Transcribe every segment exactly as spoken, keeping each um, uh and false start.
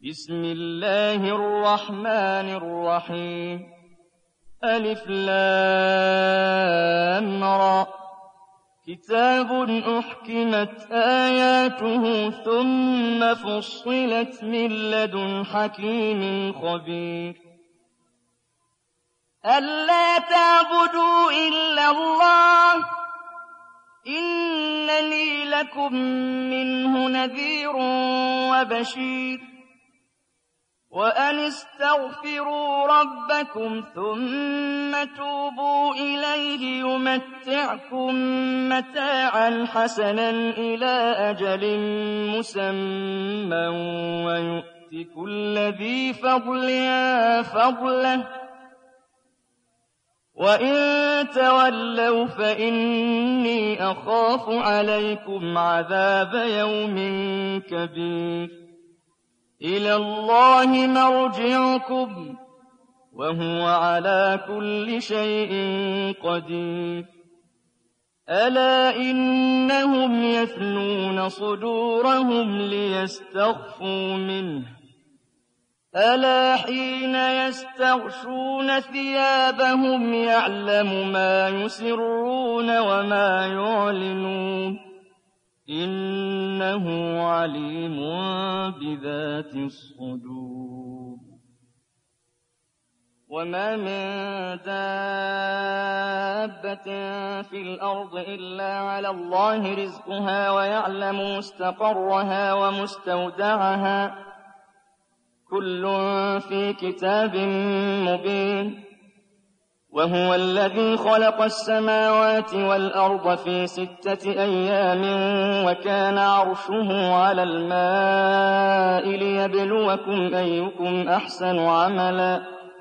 بسم الله الرحمن الرحيم ألف لام را كتاب أحكمت آياته ثم فصلت من لدن حكيم خبير ألا تعبدوا إلا الله إنني لكم منه نذير وبشير وأن استغفروا ربكم ثم توبوا إليه يمتعكم متاعا حسنا إلى أجل مسمى ويؤت كل ذي فضل فضله وإن تولوا فإني أخاف عليكم عذاب يوم كبير إلى الله مرجعكم وهو على كل شيء قدير ألا إنهم يثنون صدورهم ليستخفوا منه ألا حين يستغشون ثيابهم يعلم ما يسرون وما يعلنون إنه عليم بذات الصدور وما من دابة في الأرض إلا على الله رزقها ويعلم مستقرها ومستودعها كل في كتاب مبين وهو الذي خلق السماوات والأرض في ستة أيام وكان عرشه على الماء ليبلوكم أيكم أحسن عملا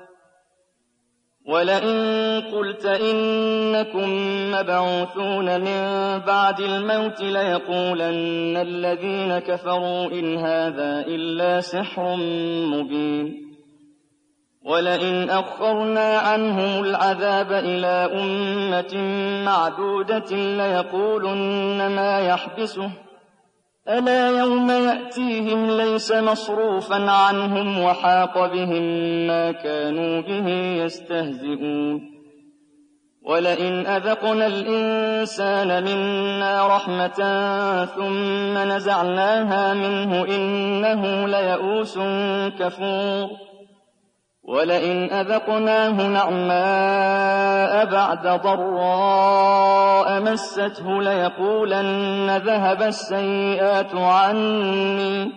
ولئن قلت إنكم مبعوثون من بعد الموت ليقولن الذين كفروا إن هذا إلا سحر مبين ولئن أخرنا عنهم العذاب إلى أمة معدودة ليقولن ما يحبسه ألا يوم يأتيهم ليس مصروفا عنهم وحاق بهم ما كانوا به يستهزئون ولئن أذقنا الإنسان منا رحمة ثم نزعناها منه إنه ليئوس كفور ولئن أذقناه نعماء بعد ضراء مسته ليقولن ذهب السيئات عني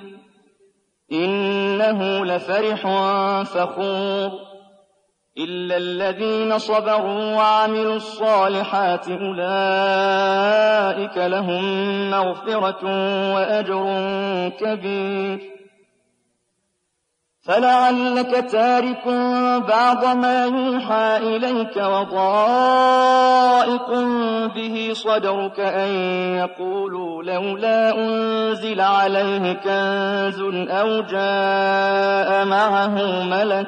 إنه لفرح فخور إلا الذين صبروا وعملوا الصالحات أولئك لهم مغفرة وأجر كبير فلعلك تارك بعض ما يوحى إليك وضائق به صدرك أن يقولوا لولا أنزل عليه كنز أو جاء معه ملك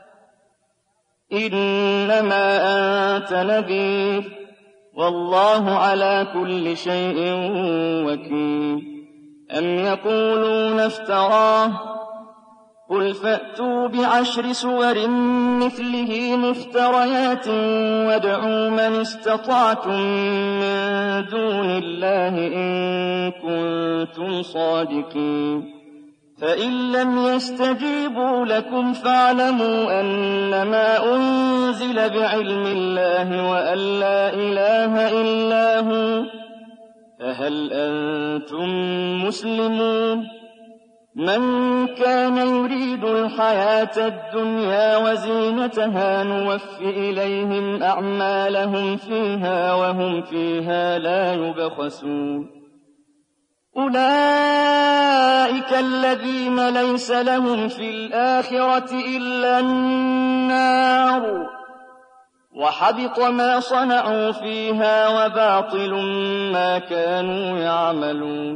إنما أنت نذير والله على كل شيء وكيل أم يقولون افتراه قل فأتوا بعشر سور مثله مفتريات وادعوا من استطعتم من دون الله إن كنتم صادقين فإن لم يستجيبوا لكم فاعلموا أنما أنزل بعلم الله وأن لا إله إلا هو فهل أنتم مسلمون من كان يريد الحياة الدنيا وزينتها نوف إليهم أعمالهم فيها وهم فيها لا يبخسون أولئك الذين ليس لهم في الآخرة إلا النار وحبط ما صنعوا فيها وباطل ما كانوا يعملون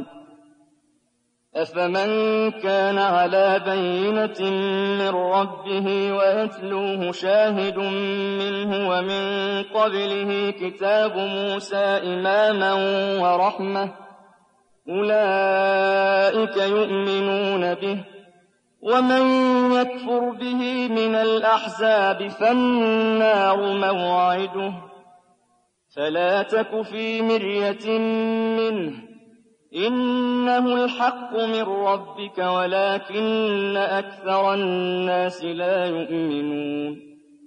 أفمن كان على بينة من ربه ويتلوه شاهد منه ومن قبله كتاب موسى إماما ورحمة أولئك يؤمنون به ومن يكفر به من الأحزاب فالنار موعده فلا تك في مرية منه إنه الحق من ربك ولكن أكثر الناس لا يؤمنون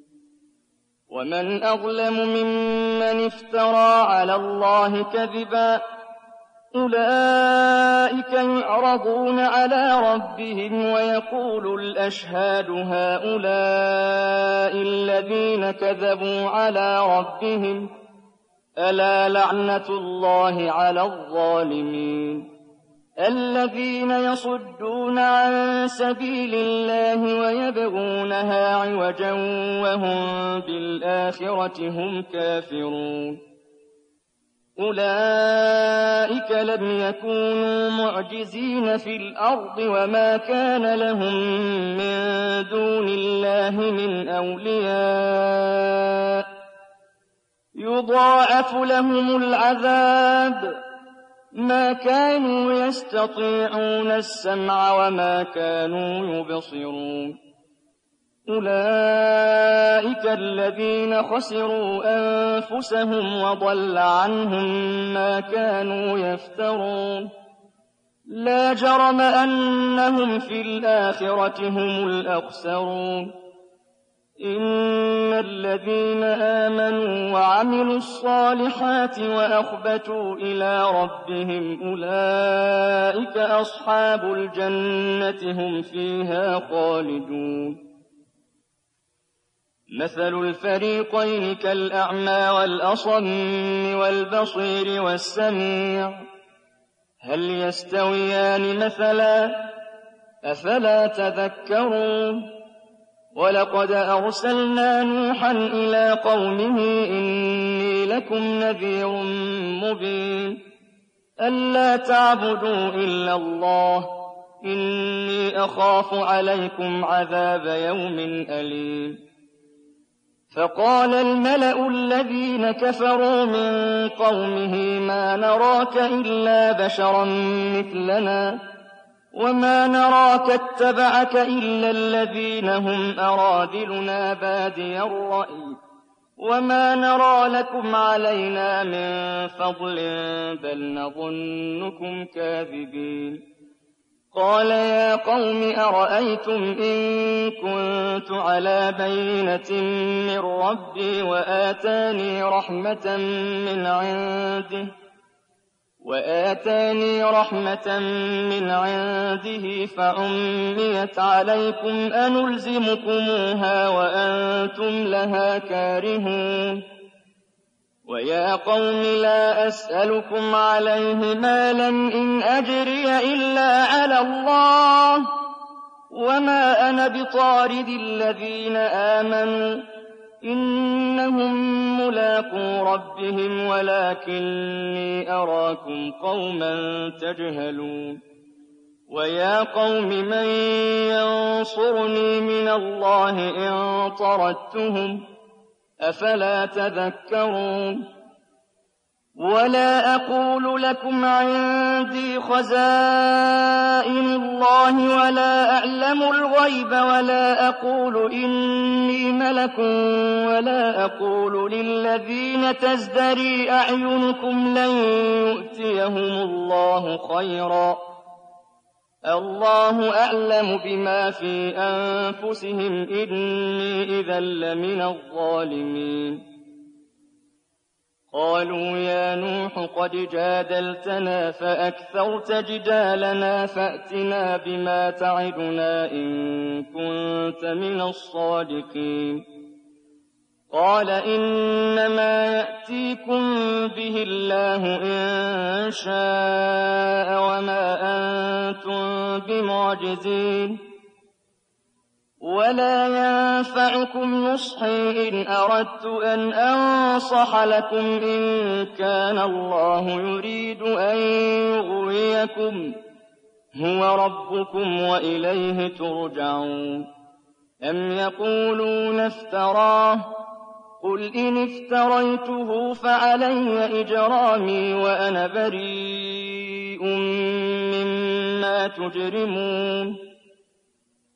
ومن أظلم ممن افترى على الله كذبا أولئك يعرضون على ربهم ويقول الأشهاد هؤلاء الذين كذبوا على ربهم ألا لعنة الله على الظالمين الذين يصدون عن سبيل الله ويبغونها عوجا وهم بالآخرة هم كافرون أولئك لم يكونوا معجزين في الأرض وما كان لهم من دون الله من أولياء يضاعف لهم العذاب ما كانوا يستطيعون السمع وما كانوا يبصرون أولئك الذين خسروا أنفسهم وضل عنهم ما كانوا يفترون لا جرم أنهم في الآخرة هم الأخسرون إن الذين آمنوا وعملوا الصالحات وأخبتوا إلى ربهم أولئك أصحاب الجنة هم فيها خالدون مثل الفريقين كالأعمى والأصم والبصير والسميع هل يستويان مثلا أفلا تذكرون ولقد أرسلنا نوحا إلى قومه إني لكم نذير مبين ألا تعبدوا إلا الله إني أخاف عليكم عذاب يوم أليم فقال الملأ الذين كفروا من قومه ما نراك إلا بشرا مثلنا وما نراك اتبعك إلا الذين هم أرادلنا بادي الرأي وما نرى لكم علينا من فضل بل نظنكم كاذبين قال يا قوم أرأيتم إن كنت على بينة من ربي وآتاني رحمة من عنده وآتاني رحمة من عنده فعميت عليكم أنلزمكموها وأنتم لها كارهون ويا قوم لا أسألكم عليه مالا إن أجري إلا على الله وما أنا بطارد الذين آمنوا إنهم ملاقو ربهم ولكني أراكم قوما تجهلون ويا قوم من ينصرني من الله إن طردتهم أفلا تذكرون ولا أقول لكم عندي خزائن الله ولا أعلم الغيب ولا أقول إني ملك ولا أقول للذين تزدري أعينكم لن يؤتيهم الله خيرا الله أعلم بما في أنفسهم إني إذا لمن الظالمين قالوا يا نوح قد جادلتنا فأكثرت جدالنا فأتنا بما تعدنا إن كنت من الصادقين قال إنما يأتيكم به الله إن شاء وما أنتم بمعجزين ولا ينفعكم نصحي إن أردت أن أنصح لكم إن كان الله يريد أن يغويكم هو ربكم وإليه ترجعون أم يقولون افتراه قل إن افتريته فعلي إجرامي وأنا بريء مما تجرمون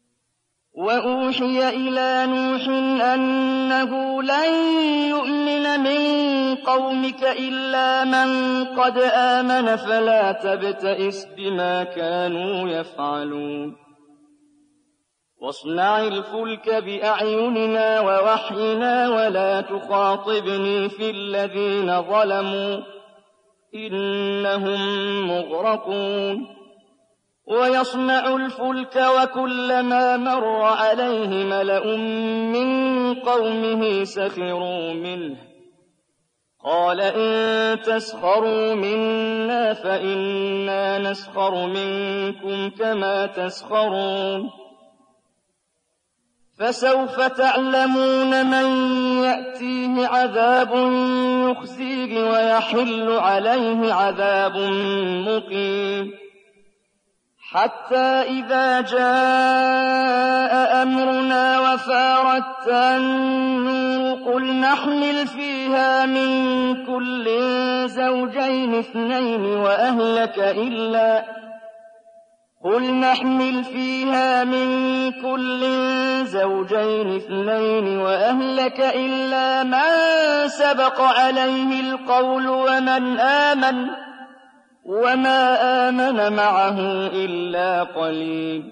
وأوحي إلى نوح أنه لن يؤمن من قومك إلا من قد آمن فلا تبتئس بما كانوا يفعلون واصنع الفلك بأعيننا ووحينا ولا تخاطبني في الذين ظلموا إنهم مغرقون ويصنع الفلك وكلما مر عليه ملأ من قومه سخروا منه قال إن تسخروا منا فإنا نسخر منكم كما تسخرون فسوف تعلمون من يأتيه عذاب يخزيه ويحل عليه عذاب مقيم حتى إذا جاء أمرنا وفارت النور قل نحمل فيها من كل زوجين اثنين وأهلك إلا قل نحمل فيها من كل زوجين اثنين وأهلك إلا من سبق عليه القول ومن آمن وما آمن معه إلا قليل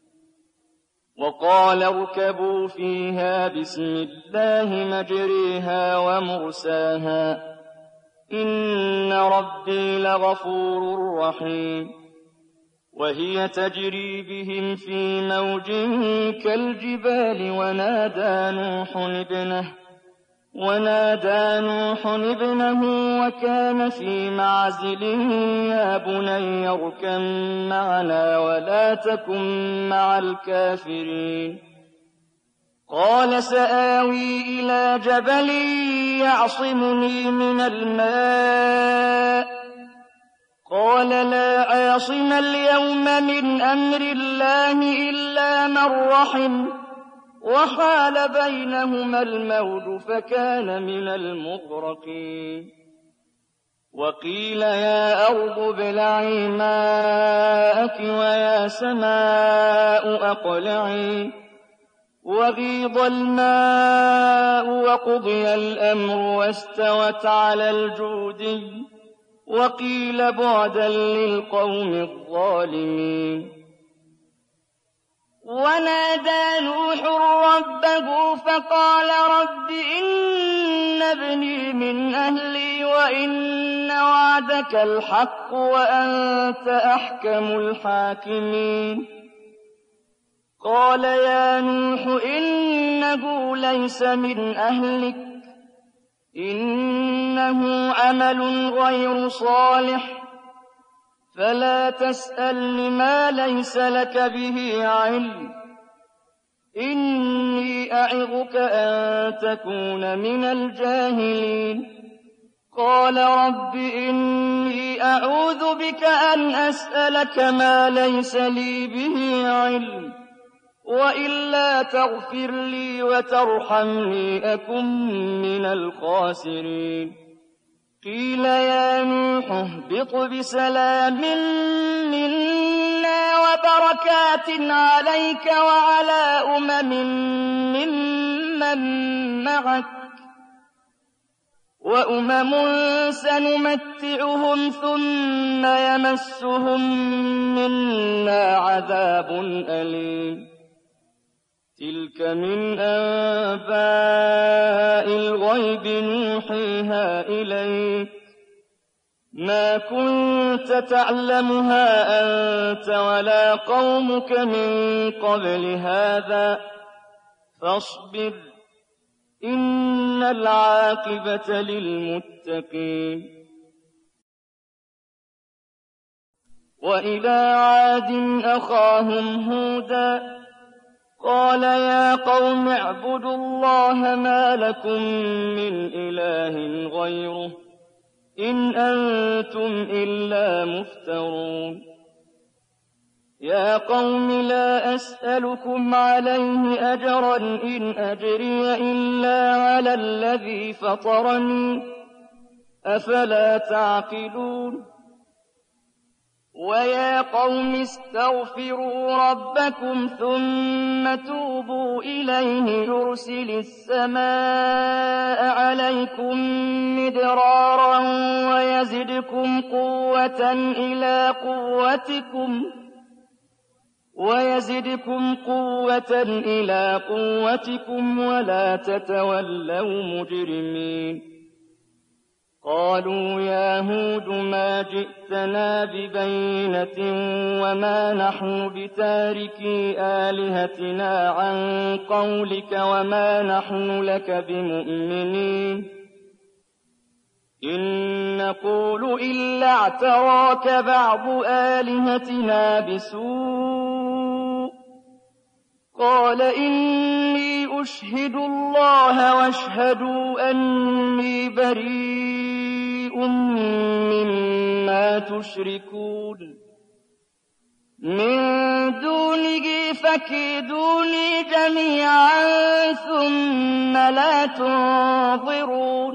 وقال اركبوا فيها بسم الله مجريها ومرساها إن ربي لغفور رحيم وهي تجري بهم في موج كالجبال ونادى نوح ابنه ونادى نوح ابنه وكان في معزل يا بني اركب معنا ولا تكن مع الكافرين قال سآوي إلى جبل يعصمني من الماء قال لا عاصم اليوم من أمر الله إلا من رحم وحال بينهما الموج فكان من المغرقين وقيل يا أرض ابلعي ماءك ويا سماء أقلعي وغيض الماء وقضي الأمر واستوت على الجودي وقيل بعدا للقوم الظالمين ونادى نوح ربه فقال رب إن ابني من أهلي وإن وعدك الحق وأنت أحكم الحاكمين قال يا نوح إنه ليس من أهلك إنه عمل غير صالح فلا تسألني ما ليس لك به علم إني أعظك أن تكون من الجاهلين قال رب إني أعوذ بك أن أسألك ما ليس لي به علم وإلا تغفر لي وترحمني أكن من الخاسرين قيل يا نوح اهبط بسلام منا وبركات عليك وعلى أمم ممن معك وأمم سنمتعهم ثم يمسهم منا عذاب أليم تلك من أنباء الغيب نوحيها إليك ما كنت تعلمها أنت ولا قومك من قبل هذا فاصبر إن العاقبة للمتقين وإلى عاد أخاهم هودا قال يا قوم اعبدوا الله ما لكم من إله غيره إن أنتم إلا مفترون يا قوم لا أسألكم عليه أجرا إن أجري إلا على الذي فطرني أفلا تعقلون وَيَا قَوْمِ اسْتَغْفِرُوا رَبَّكُمْ ثُمَّ تُوبُوا إِلَيْهِ يُرْسِلِ السَّمَاءَ عَلَيْكُم مِّدْرَارًا وَيَزِدْكُمْ قُوَّةً إِلَىٰ قُوَّتِكُمْ وَيَزِدْكُمْ قُوَّةً إِلَىٰ قُوَّتِكُمْ وَلَا تَتَوَلَّوْا مُجْرِمِينَ قَالُوا يَا هُودُ مَا جِئْتَنَا بِبَيِّنَةٍ وَمَا نَحْنُ بِتَارِكِي آلِهَتِنَا عَن قَوْلِكَ وَمَا نَحْنُ لَكَ بِمُؤْمِنِينَ إِن نَّقُولُ إِلَّا اعْتَرَاكَ بَعْضُ آلِهَتِنَا بِسُوءٍ ۗ قَالَ إِنِّي أُشْهِدُ اللَّهَ وَاشْهَدُوا أَنِّي بَرِيءٌ مِّمَّا تُشْرِكُونَ مِن دُونِهِ فَكِيدُونِي جَمِيعًا ثُمَّ لَا تُنظِرُونِ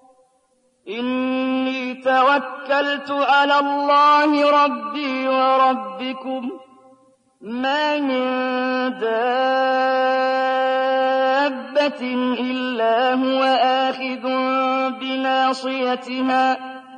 إِنِّي تَوَكَّلْتُ عَلَى اللَّهِ رَبِّي وَرَبِّكُم مَّا مِن دَابَّةٍ إِلَّا هُوَ آخِذٌ بِنَاصِيَتِهَا ۚ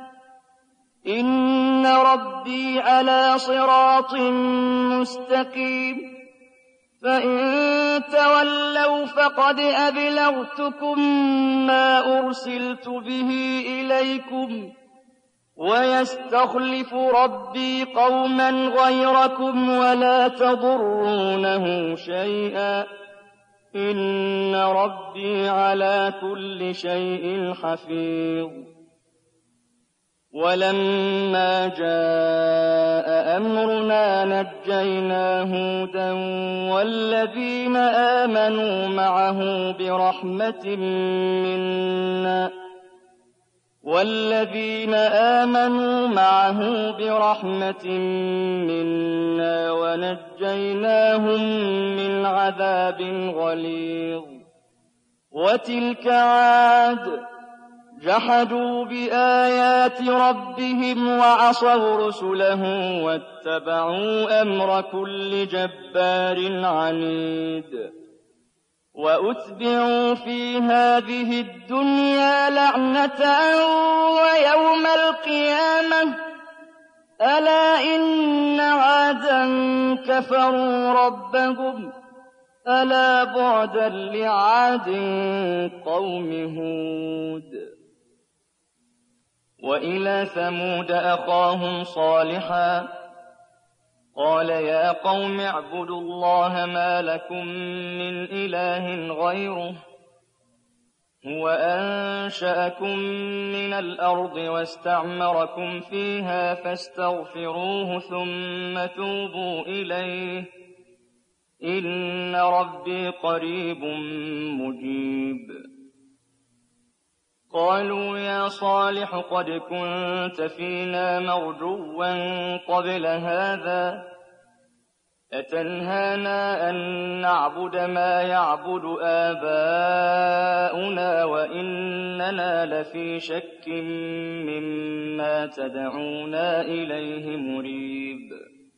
إِنَّ رَبِّي عَلَىٰ صِرَاطٍ مُّسْتَقِيمٍ فَإِن تَوَلَّوْا فَقَدْ أَبْلَغْتُكُم مَّا أُرْسِلْتُ بِهِ إِلَيْكُمْ ۖ وَيَسْتَخْلِفُ رَبِّي قَوْمًا غَيْرَكُمْ وَلَا تَضُرُّونَهُ شَيْئًا ۚ إِنَّ رَبِّي عَلَىٰ كُلِّ شَيْءٍ حَفِيظٌ وَلَمَّا جَاءَ أَمْرُنَا نَجَّيْنَا هُودًا وَالَّذِينَ آمَنُوا مَعَهُ بِرَحْمَةٍ مِّنَّا وَالَّذِينَ آمَنُوا مَعَهُ بِرَحْمَةٍ مِّنَّا وَنَجَّيْنَاهُم مِّنْ عَذَابٍ غَلِيظٍ وَتِلْكَ عَادٌ جَحَدُوا بِآيَاتِ رَبِّهِمْ وَعَصَوْا رُسُلَهُ وَاتَّبَعُوا أَمْرَ كُلِّ جَبَّارٍ عَنِيدٍ وَأُتْبِعُوا فِي هَٰذِهِ الدُّنْيَا لَعْنَةً وَيَوْمَ الْقِيَامَةِ ۗ أَلَا إِنَّ عَادًا كَفَرُوا رَبَّهُمْ ۗ أَلَا بُعْدًا لِّعَادٍ قَوْمِ هُودٍ وَإِلَىٰ ثَمُودَ أَخَاهُمْ صَالِحًا قَالَ يَا قَوْمِ اعْبُدُوا اللَّهَ مَا لَكُم مِّنْ إِلَٰهٍ غَيْرُهُ هُوَ أَنشَأَكُم مِّنَ الْأَرْضِ وَاسْتَعْمَرَكُمْ فِيهَا فَاسْتَغْفِرُوهُ ثُمَّ تُوبُوا إِلَيْهِ ۚ إِنَّ رَبِّي قَرِيبٌ مُّجِيبٌ قَالُوا يَا صَالِحُ قَدْ كُنتَ فِينَا مَرْجُوًّا قَبْلَ هَٰذَا ۖ أَتَنْهَانَا أَن نَّعْبُدَ مَا يَعْبُدُ آبَاؤُنَا وَإِنَّنَا لَفِي شَكٍّ مِّمَّا تَدْعُونَا إِلَيْهِ مُرِيبٍ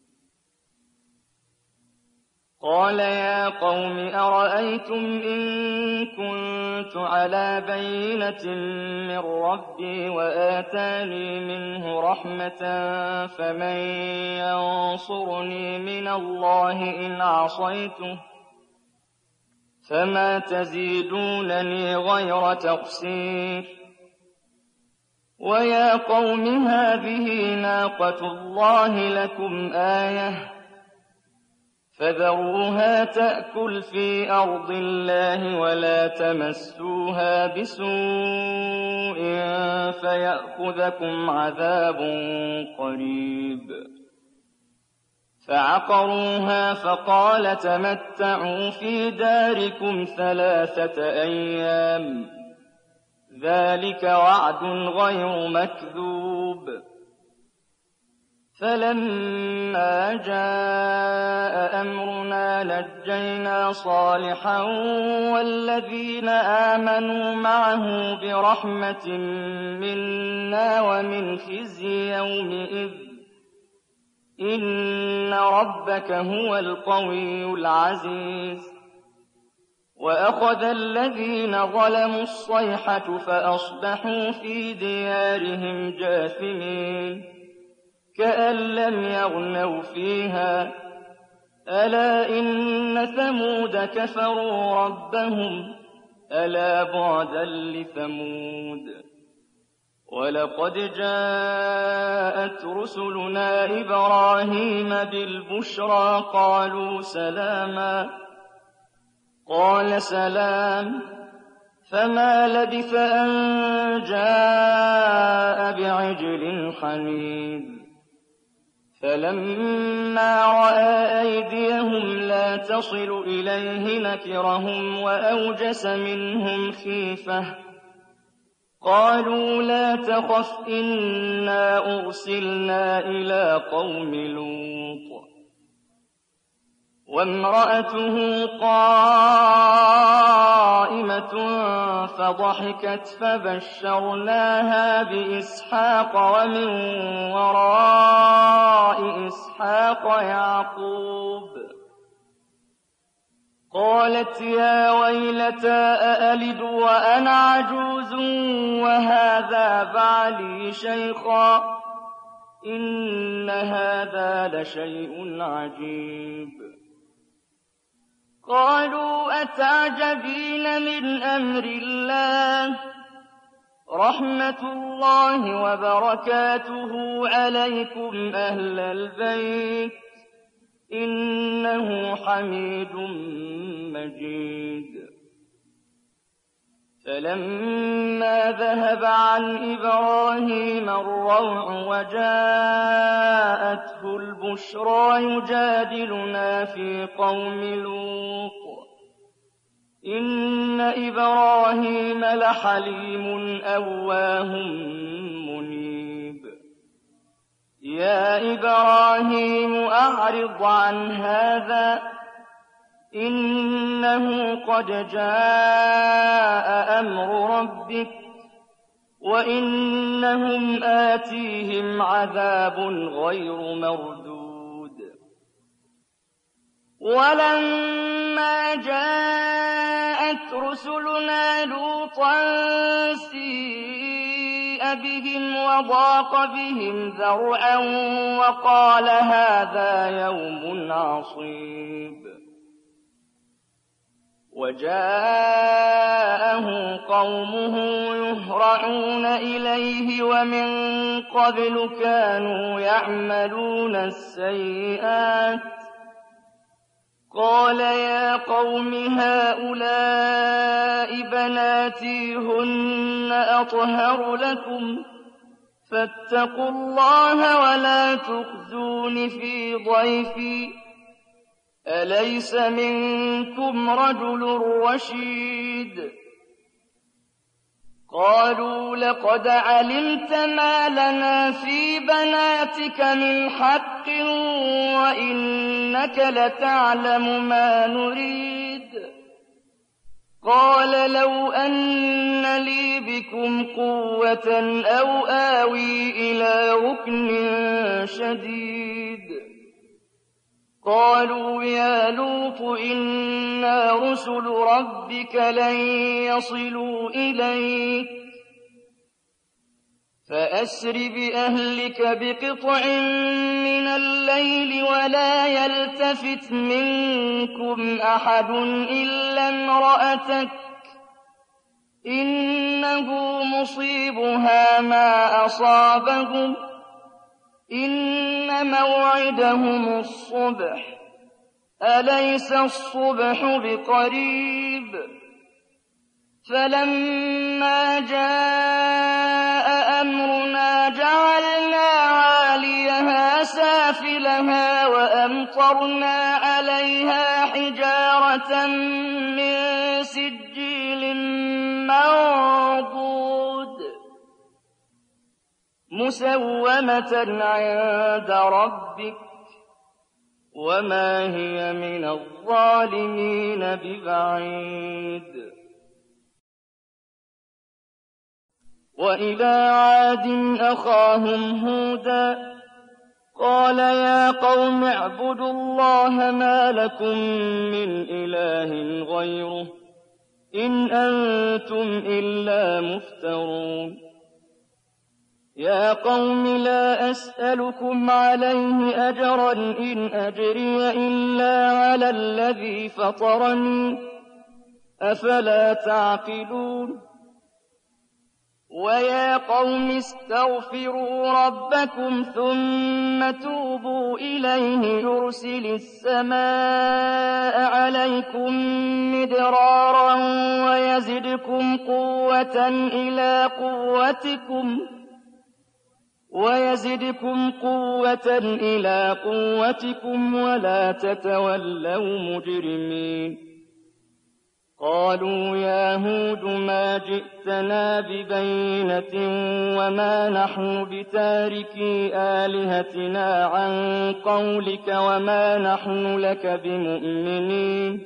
قَالَ يَا قَوْمِ أَرَأَيْتُمْ إِن كُنتُ عَلَىٰ بَيِّنَةٍ مِّن رَّبِّي وَآتَانِي مِنْهُ رَحْمَةً فَمَن يَنصُرُنِي مِنَ اللَّهِ إِنْ عَصَيْتُهُ ۖ فَمَا تَزِيدُونَنِي غَيْرَ تَقْصِيرٍ وَيَا قَوْمِ هَٰذِهِ نَاقَةُ اللَّهِ لَكُمْ آيَةً فَذَرُوهَا تَأْكُلْ فِي أَرْضِ اللَّهِ وَلَا تَمَسُّوهَا بِسُوءٍ فَيَأْخُذَكُمْ عَذَابٌ قَرِيبٌ فَعَقَرُوهَا فَقَالَ تَمَتَّعُوا فِي دَارِكُمْ ثَلَاثَةَ أَيَّامٍ ۖ ذَٰلِكَ وَعْدٌ غَيْرُ مَكْذُوبٍ فَلَمَّا جَاءَ أَمْرُنَا نَجَّيْنَا صَالِحًا وَالَّذِينَ آمَنُوا مَعَهُ بِرَحْمَةٍ مِّنَّا وَمِنْ خِزْيِ يَوْمِئِذٍ ۗ إن ربك هو القوي العزيز. وأخذ الذين ظلموا الصيحة فأصبحوا في ديارهم جاثمين كأن لم يغنوا فيها ألا إن ثمود كفروا ربهم ألا بعدا لثمود. ولقد جاءت رسلنا إبراهيم بالبشرى قالوا سلاما قال سلام فما لبث أن جاء بعجل حنيذ. فلما رأى أيديهم لا تصل إليه نكرهم وأوجس منهم خيفة قالوا لا تخف إنا أرسلنا إلى قوم لوط. وامرأته قائمة فضحكت فبشرناها بإسحاق ومن وراء إسحاق يعقوب. قالت يا ويلتى أألد وأنا عجوز وهذا بعلي شيخا إن هذا لشيء عجيب. قالوا أتعجبين من أمر الله رحمة الله وبركاته عليكم أهل البيت إنه حميد مجيد. فلما ذهب عن إبراهيم الروع وجاءته البشرى يجادلنا في قوم لوط إن إبراهيم لحليم أواه منيب. يا إبراهيم أعرض عن هذا إنه قد جاء أمر ربك وإنهم آتيهم عذاب غير مردود. ولما جاءت رسلنا لوطا سيء بهم وضاق بهم ذرعا وقال هذا يوم عصيب. وجاءه قومه يهرعون إليه ومن قبل كانوا يعملون السيئات قال يا قوم هؤلاء بناتي هن أطهر لكم فاتقوا الله ولا تخزون في ضيفي أليس منكم رجل رشيد. قالوا لقد علمت ما لنا في بناتك من حق وإنك لتعلم ما نريد. قال لو أن لي بكم قوة أو آوي إلى ركن شديد. قالوا يا لوط إنا رسل ربك لن يصلوا إليك فأسر بأهلك بقطع من الليل ولا يلتفت منكم أحد إلا امرأتك إنه مصيبها ما أصابهم إن موعدهم الصبح أليس الصبح بقريب. فلما جاء أمرنا جعلنا عاليها سافلها وأمطرنا عليها حجارة من سجيل منضود مسومة عند ربك وما هي من الظالمين ببعيد. وإلى عاد أخاهم هودا قال يا قوم اعبدوا الله ما لكم من إله غيره إن أنتم إلا مفترون يا قوم لا أسألكم عليه أجرا إن أجري إلا على الذي فطرني أفلا تعقلون ويا قوم استغفروا ربكم ثم توبوا إليه يرسل السماء عليكم مدرارا ويزدكم قوة إلى قوتكم ويزدكم قوة إلى قوتكم ولا تتولوا مجرمين قالوا يا هود ما جئتنا ببينة وما نحن بتاركي آلهتنا عن قولك وما نحن لك بمؤمنين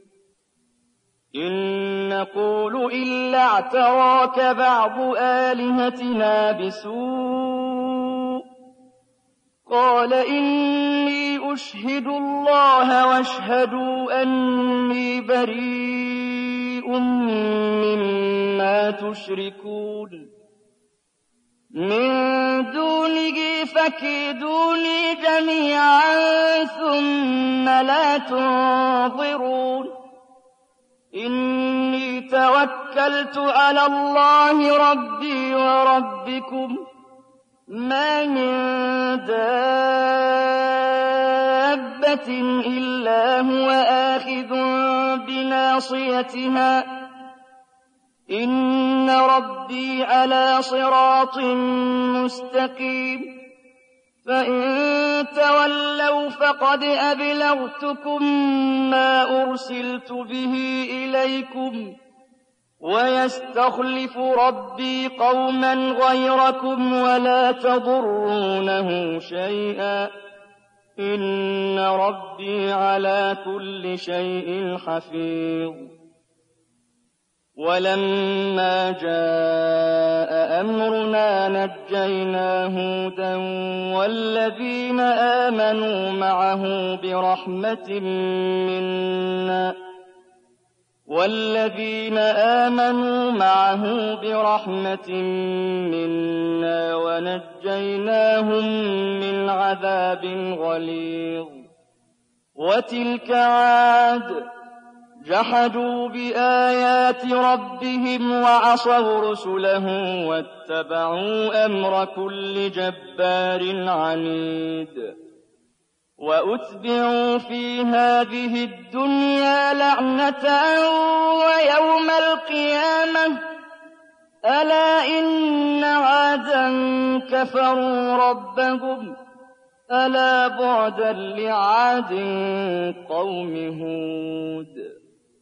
إن نقول إلا اعتراك بعض آلهتنا بسوء قال إني أشهد الله واشهدوا أني بريء مما تشركون من دونه فكيدوني جميعا ثم لا تنظرون إني توكلت على الله ربي وربكم ما من دابة إلا هو آخذ بناصيتها إن ربي على صراط مستقيم فإن تولوا فقد أبلغتكم ما أرسلت به إليكم ويستخلف ربي قوما غيركم ولا تضرونه شيئا إن ربي على كل شيء حفيظ ولما جاء أمرنا نجينا هودا والذين آمنوا معه برحمة منا والذين آمنوا معه برحمة منا ونجيناهم من عذاب غليظ وتلك عاد جحدوا بآيات ربهم وعصوا رسله واتبعوا أمر كل جبار عنيد وأتبعوا في هذه الدنيا لعنة ويوم القيامة ألا إن عادا كفروا ربهم ألا بعدا لعاد قوم هود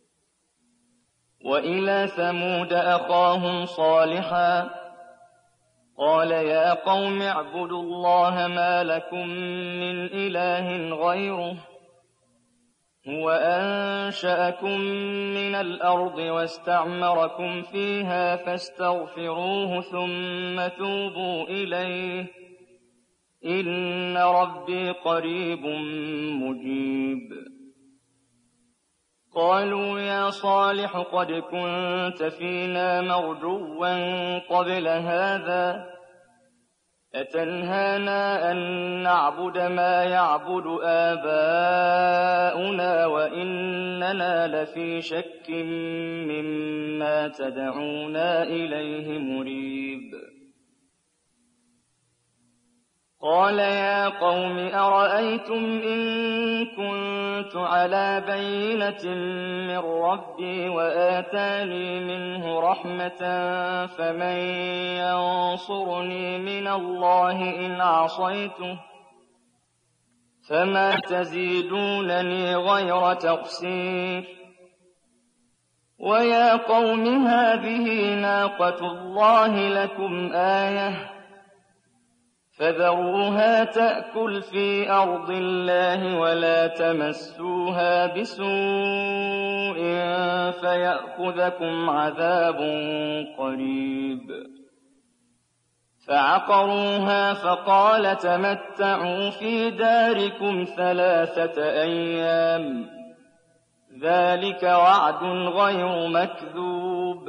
وإلى ثمود أخاهم صالحا قال يا قوم اعبدوا الله ما لكم من إله غيره هو أنشأكم من الأرض واستعمركم فيها فاستغفروه ثم توبوا إليه إن ربي قريب مجيب قالوا يا صالح قد كنت فينا مرجوا قبل هذا أتنهانا أن نعبد ما يعبد آباؤنا وإننا لفي شك مما تدعونا إليه مريب قال يا قوم أرأيتم إن كنت على بينة من ربي وآتاني منه رحمة فمن ينصرني من الله إن عصيته فما تزيدونني غير تقصير ويا قوم هذه ناقة الله لكم آية فذروها تأكل في أرض الله ولا تمسوها بسوء فيأخذكم عذاب قريب فعقروها فقال تمتعوا في داركم ثلاثة أيام ذلك وعد غير مكذوب.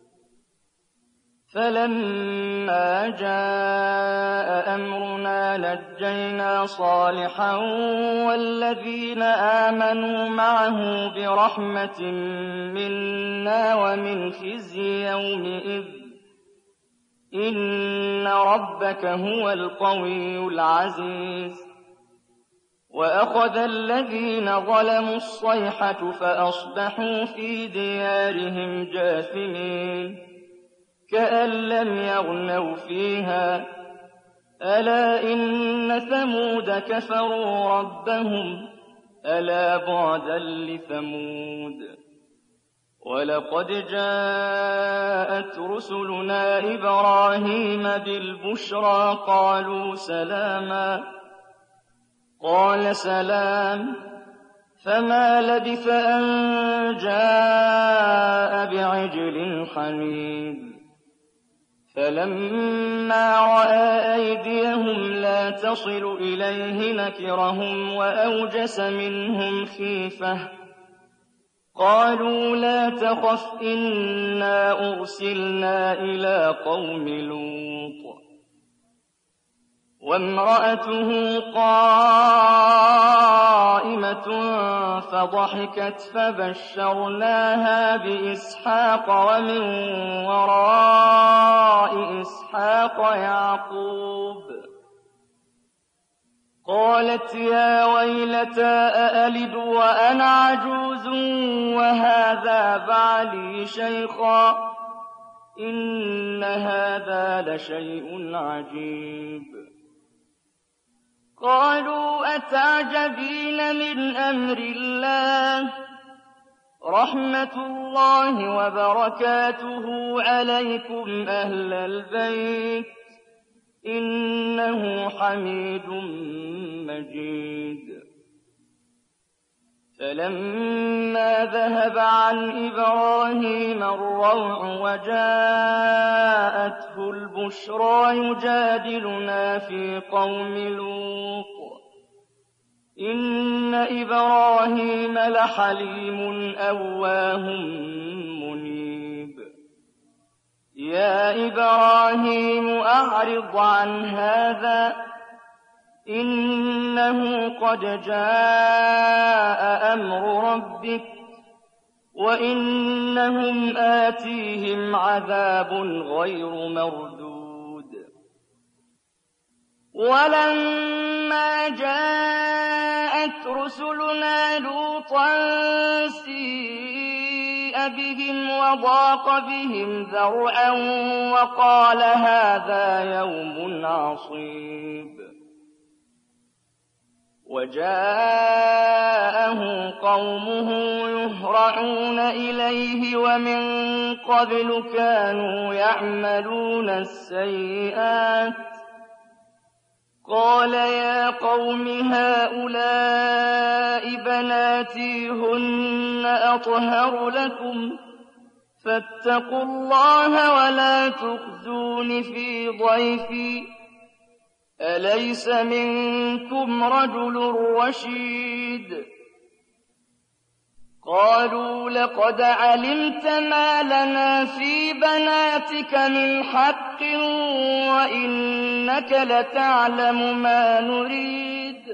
فلما جاء أمرنا نجينا صالحا والذين آمنوا معه برحمة منا ومن خزي يومئذ إن ربك هو القوي العزيز. وأخذ الذين ظلموا الصيحة فأصبحوا في ديارهم جاثمين كأن لم يغنوا فيها ألا إن ثمود كفروا ربهم ألا بعدا لثمود. ولقد جاءت رسلنا إبراهيم بالبشرى قالوا سلاما قال سلام فما لبث أن جاء بعجل حنيذ. فلما رأى أيديهم لا تصل إليه نكرهم وأوجس منهم خيفة قالوا لا تخف إنا أرسلنا إلى قوم لوط. وامرأته قائمة فضحكت فبشرناها بإسحاق ومن وراء إسحاق يعقوب. قالت يا ويلتى أألد وأنا عجوز وهذا بعلي شيخا إن هذا لشيء عجيب. قالوا أتعجبين من أمر الله رحمة الله وبركاته عليكم أهل البيت إنه حميد مجيد. فلما ذهب عن إبراهيم الروع وجاءته البشرى يجادلنا في قوم لوط إن إبراهيم لحليم أواه منيب. يا إبراهيم أعرض عن هذا إنه قد جاء أمر ربك وإنهم آتيهم عذاب غير مردود. ولما جاءت رسلنا لوطا سيء بهم وضاق بهم ذرعا وقال هذا يوم عصيب. وجاءه قومه يهرعون إليه ومن قبل كانوا يعملون السيئات قال يا قوم هؤلاء بناتي هن أطهر لكم فاتقوا الله ولا تخزون في ضيفي أليس منكم رجل رشيد. قالوا لقد علمت ما لنا في بناتك من حق وإنك لتعلم ما نريد.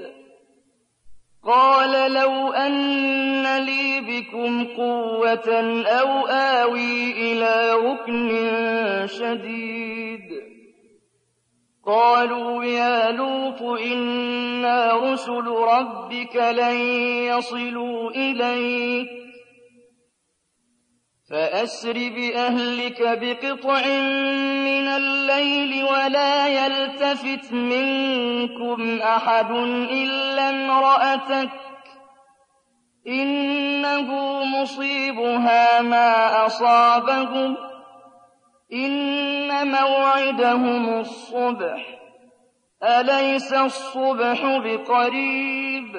قال لو أن لي بكم قوة أو آوي إلى ركن شديد. قالوا يا لوط إنا رسل ربك لن يصلوا إليك فأسر بأهلك بقطع من الليل ولا يلتفت منكم أحد إلا امرأتك إنه مصيبها ما أصابهم إن موعدهم الصبح أليس الصبح بقريب.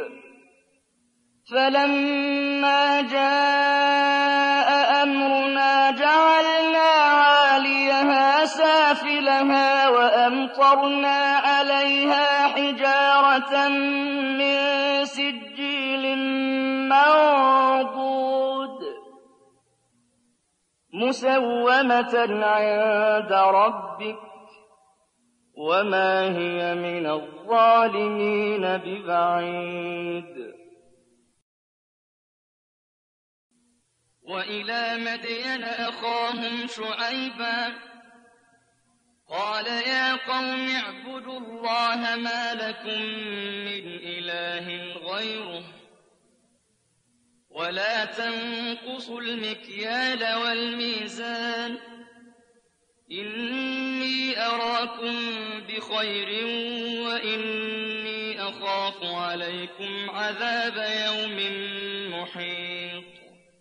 فلما جاء أمرنا جعلنا عاليها سافلها سَافِلَهَا وَأَمْطَرْنَا عَلَيْهَا حِجَارَةً مِّن سِجِّيلٍ مَّنضُودٍ مُّسَوَّمَةً عِندَ رَبِّكَ وَمَا هِيَ مِنَ الظَّالِمِينَ بِبَعِيدٍ. وَإِلَىٰ مَدْيَنَ أَخَاهُمْ شُعَيْبًا قَالَ يَا قَوْمِ اعْبُدُوا اللَّهَ مَا لَكُم مِّنْ إِلَٰهٍ غَيْرُهُ وَلَا تَنقُصُوا الْمِكْيَالَ وَالْمِيزَانَ إِنِّي أَرَاكُم بِخَيْرٍ وَإِنِّي أَخَافُ عَلَيْكُمْ عَذَابَ يَوْمٍ مُّحِيطٍ.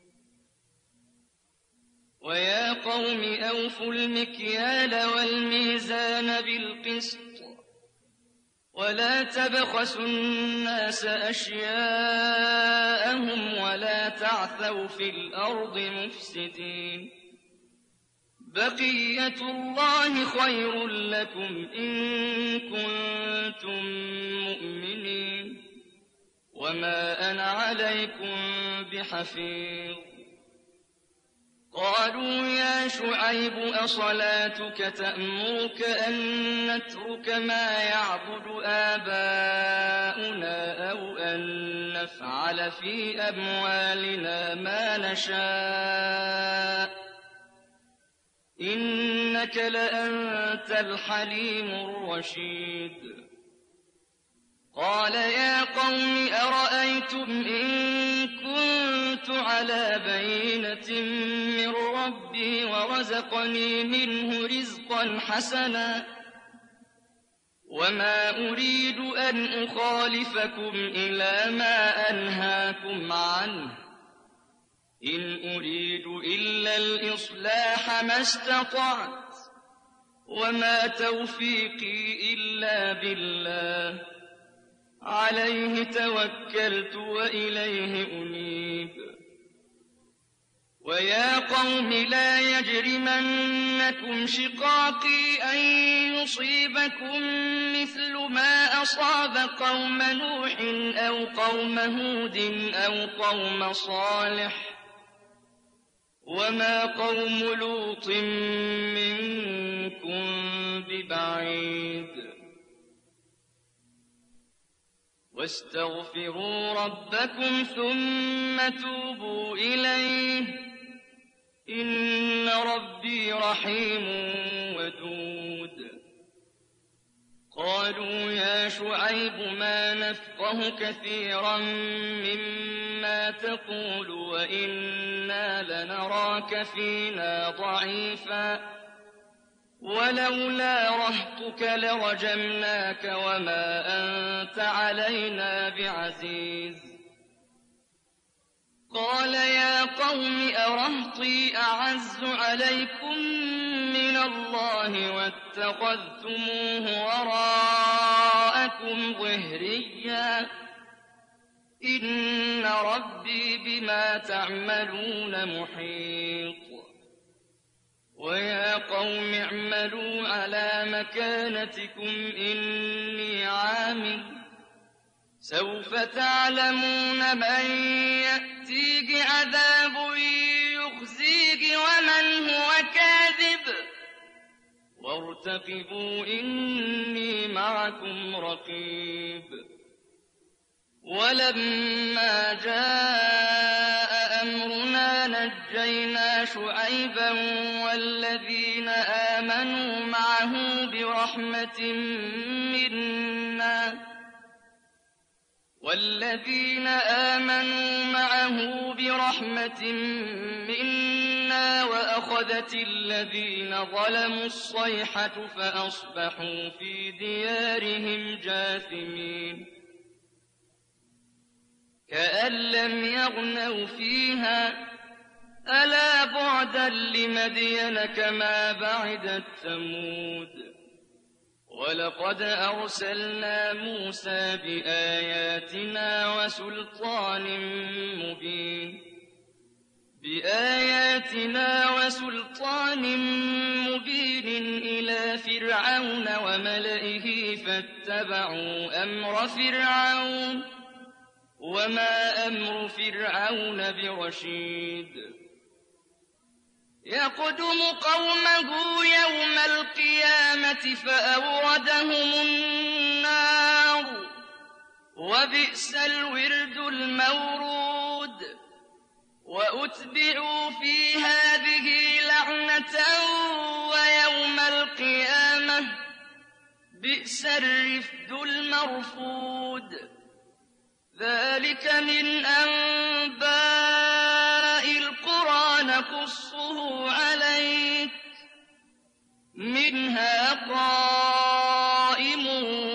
وَيَا قَوْمِ أَوْفُوا الْمِكْيَالَ وَالْمِيزَانَ بِالْقِسْطِ وَلَا تَبْخَسُوا النَّاسَ أَشْيَاءَهُمْ وَلَا تَعْثَوْا فِي الْأَرْضِ مُفْسِدِينَ. بَقِيَّتُ اللَّهِ خَيْرٌ لَّكُمْ إِن كُنتُم مُّؤْمِنِينَ وَمَا أَنَا عَلَيْكُم بِحَفِيظٍ. قَالُوا يَا شُعَيْبُ أَصَلَاتُكَ تَأْمُرُكَ أَن نَّتْرُكَ مَا يَعْبُدُ آبَاؤُنَا أَوْ أَن نَّفْعَلَ فِي أَمْوَالِنَا مَا نَشَاءُ إِنَّكَ لَأَنتَ الْحَلِيمُ الرَّشِيدُ. قَالَ يَا قَوْمِ أَرَأَيْتُمْ إِن كُنتُ عَلَىٰ بَيِّنَةٍ مِّن رَّبِّي وَرَزَقَنِي مِنْهُ رِزْقًا حَسَنًا وَمَا أُرِيدُ أَنْ أُخَالِفَكُمْ إِلَىٰ مَا أَنْهَاكُمْ عَنْهُ إِنْ أُرِيدُ إِلَّا الْإِصْلَاحَ مَا اسْتَطَعْتُ وَمَا تَوْفِيقِي إِلَّا بِاللَّهِ عَلَيْهِ تَوَكَّلْتُ وَإِلَيْهِ أُنِيبُ. وَيَا قَوْمِ لَا يَجْرِمَنَّكُمْ شِقَاقِي أَن يُصِيبَكُم مِّثْلُ مَا أَصَابَ قَوْمَ نُوحٍ أَوْ قَوْمَ هُودٍ أَوْ قَوْمَ صَالِحٍ وَمَا قَوْمُ لُوطٍ مِّنكُم بِبَعِيدٍ. وَاسْتَغْفِرُوا رَبَّكُمْ ثُمَّ تُوبُوا إِلَيْهِ إِنَّ رَبِّي رَحِيمٌ وَدُودٌ. قَالُوا يَا شُعَيْبُ مَا نَفْقَهُ كَثِيرًا مِّمَّا تَقُولُ وَإِنَّا لَنَرَاكَ فِينَا ضَعِيفًا وَلَوْلَا رَهْطُكَ لَرَجَمْنَاكَ وَمَا أَنتَ عَلَيْنَا بِعَزِيزٍ. قَالَ يَا قَوْمِ أَرَهْطِي أَعَزُّ عَلَيْكُم مِّنَ اللَّهِ وَاتَّخَذْتُمُوهُ وَرَاءَكُمْ ظِهْرِيًّا إِنَّ رَبِّي بِمَا تَعْمَلُونَ مُحِيطٌ. وَيَا قَوْمِ اعْمَلُوا عَلَىٰ مَكَانَتِكُمْ إِنِّي عَامِلٌ سَوْفَ تَعْلَمُونَ مَن يَأْتِيهِ عَذَابٌ يُخْزِيهِ وَمَنْ هُوَ كَاذِبٌ وَارْتَقِبُوا إِنِّي مَعَكُمْ رَقِيبٌ. وَلَمَّا جَاءَ أَمْرُنَا نَجَّيْنَا شُعَيْبًا وَالَّذِينَ آمَنُوا مَعَهُ بِرَحْمَةٍ مِّنَّا وَالَّذِينَ آمَنُوا مَعَهُ بِرَحْمَةٍ مِّنَّا وَأَخَذَتِ الَّذِينَ ظَلَمُوا الصَّيْحَةُ فَأَصْبَحُوا فِي دِيَارِهِمْ جَاثِمِينَ. كَأَن لَّمْ يَغْنَوْا فِيهَا أَلَا بُعْدًا لِّمَدْيَنَ كَمَا بَعِدَتْ ثَمُودُ. وَلَقَدْ أَرْسَلْنَا مُوسَىٰ بِآيَاتِنَا وَسُلْطَانٍ مُّبِينٍ. بِآيَاتِ بآياتنا وسلطان مبين إلى فرعون وملئه فاتبعوا أمر فرعون وما أمر فرعون برشيد يقدم قومه يوم القيامة فأوردهم النار وبئس الورد المورود وأتبعوا في هذه لعنة ويوم القيامة بئس الرفد المرفود ذلك من أنباء القرى نقصه عليك منها قائم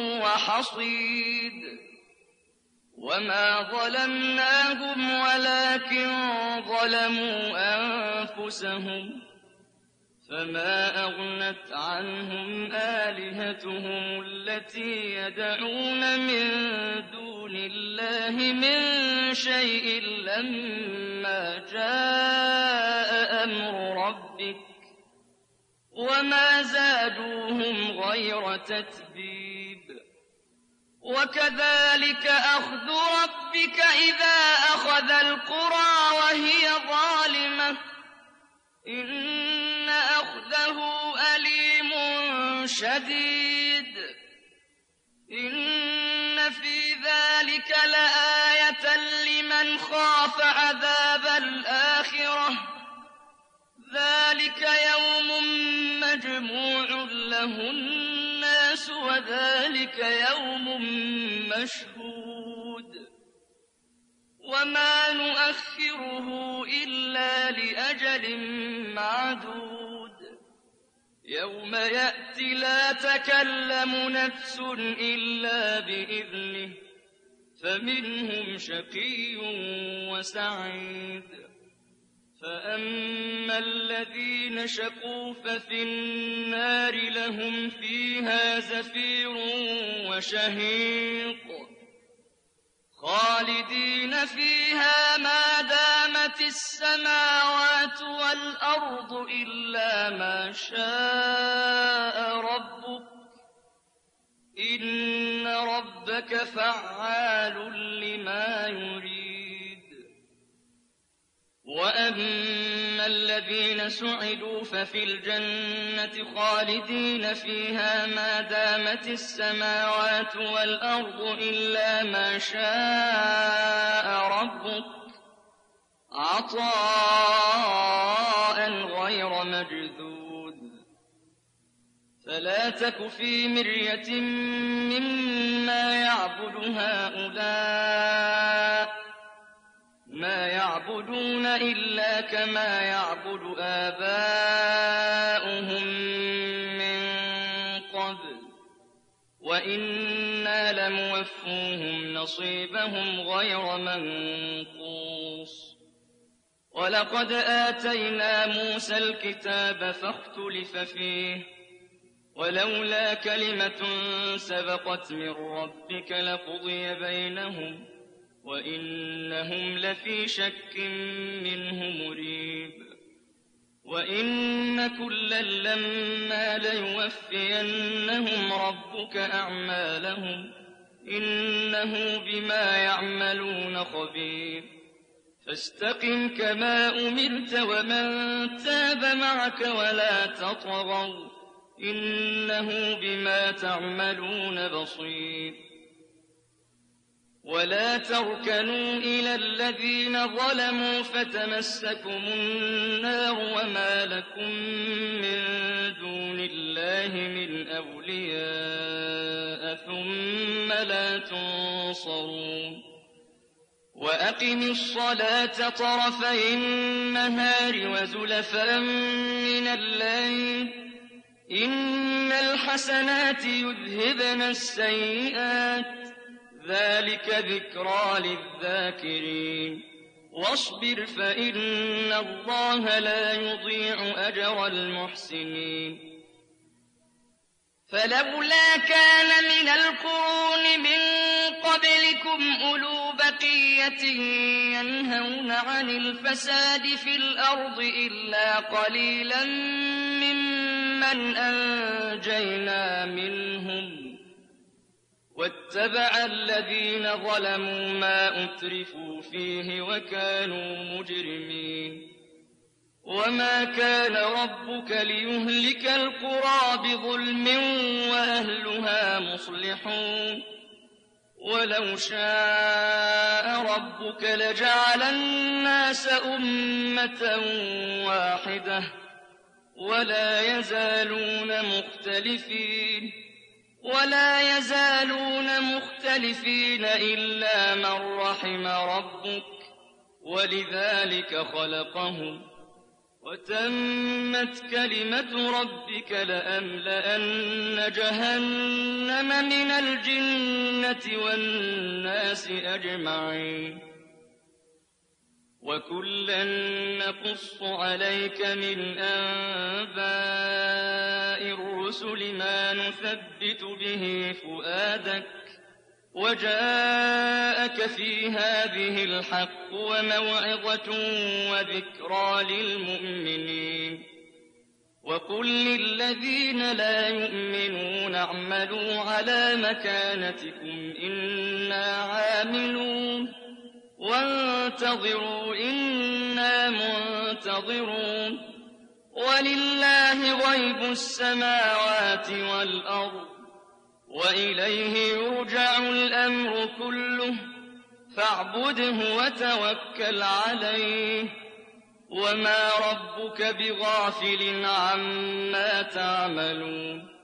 وحصيد وما ظلمناهم ولكن ظلموا أنفسهم فما أغنت عنهم آلهتهم التي يدعون من دون الله من شيء لما جاء أمر ربك وما زادوهم غير تتبيب وكذلك أخذ ربك إذا أخذ القرى وهي ظالمة إن أخذه أليم شديد إن في ذلك لآية لمن خاف عذاب الآخرة ذلك يوم مجموع له الناس وذلك يوم مشهود وما نؤخره إلا لأجل معدود يوم يأتي لا تكلم نفس إلا بإذنه فمنهم شقي وسعيد فأما الذين شقوا ففي النار لهم فيها زفير وشهيق خالدين فيها ما دامت السماوات والأرض إلا ما شاء ربك إن ربك فعال لما يريد وأما الذين سعدوا ففي الجنة خالدين فيها ما دامت السماوات والأرض إلا ما شاء ربك عطاء غير مجذود فلا تك في مرية مما يعبد هؤلاء ما يعبدون إلا كما يعبد آباؤهم من قبل وإنا لموفوهم نصيبهم غير منقوص ولقد آتينا موسى الكتاب فاختلف فيه ولولا كلمة سبقت من ربك لقضي بينهم وإنهم لفي شك منه مريب وإن كلا لما ليوفينهم ربك أعمالهم إنه بما يعملون خبير فاستقم كما أمرت ومن تاب معك ولا تطغوا إنه بما تعملون بصير ولا تركنوا إلى الذين ظلموا فتمسكم النار وما لكم من دون الله من أولياء ثم لا تنصرون وأقم الصلاة طرفي النهار وزلفا من الليل إن الحسنات يذهبن السيئات ذلك ذكرى للذاكرين واصبر فإن الله لا يضيع أجر المحسنين فلولا كان من القرون من قبلكم أولو بقية ينهون عن الفساد في الأرض إلا قليلا ممن أنجينا منهم واتبع الذين ظلموا ما أترفوا فيه وكانوا مجرمين وما كان ربك ليهلك القرى بظلم وأهلها مصلحون ولو شاء ربك لجعل الناس أمة واحدة ولا يزالون مختلفين ولا يزالون مختلفين إلا من رحم ربك ولذلك خلقهم وتمت كلمة ربك لأملأن جهنم من الجنة والناس أجمعين وكلا نقص عليك من أنباء الرسل ما نثبت به فؤادك وجاءك في هذه الحق وموعظة وذكرى للمؤمنين وقل للذين لا يؤمنون اعملوا على مكانتكم إنا عاملون وانتظروا إنا منتظرون ولله غيب السماوات والأرض وإليه يرجع الأمر كله فاعبده وتوكل عليه وما ربك بغافل عما تعملون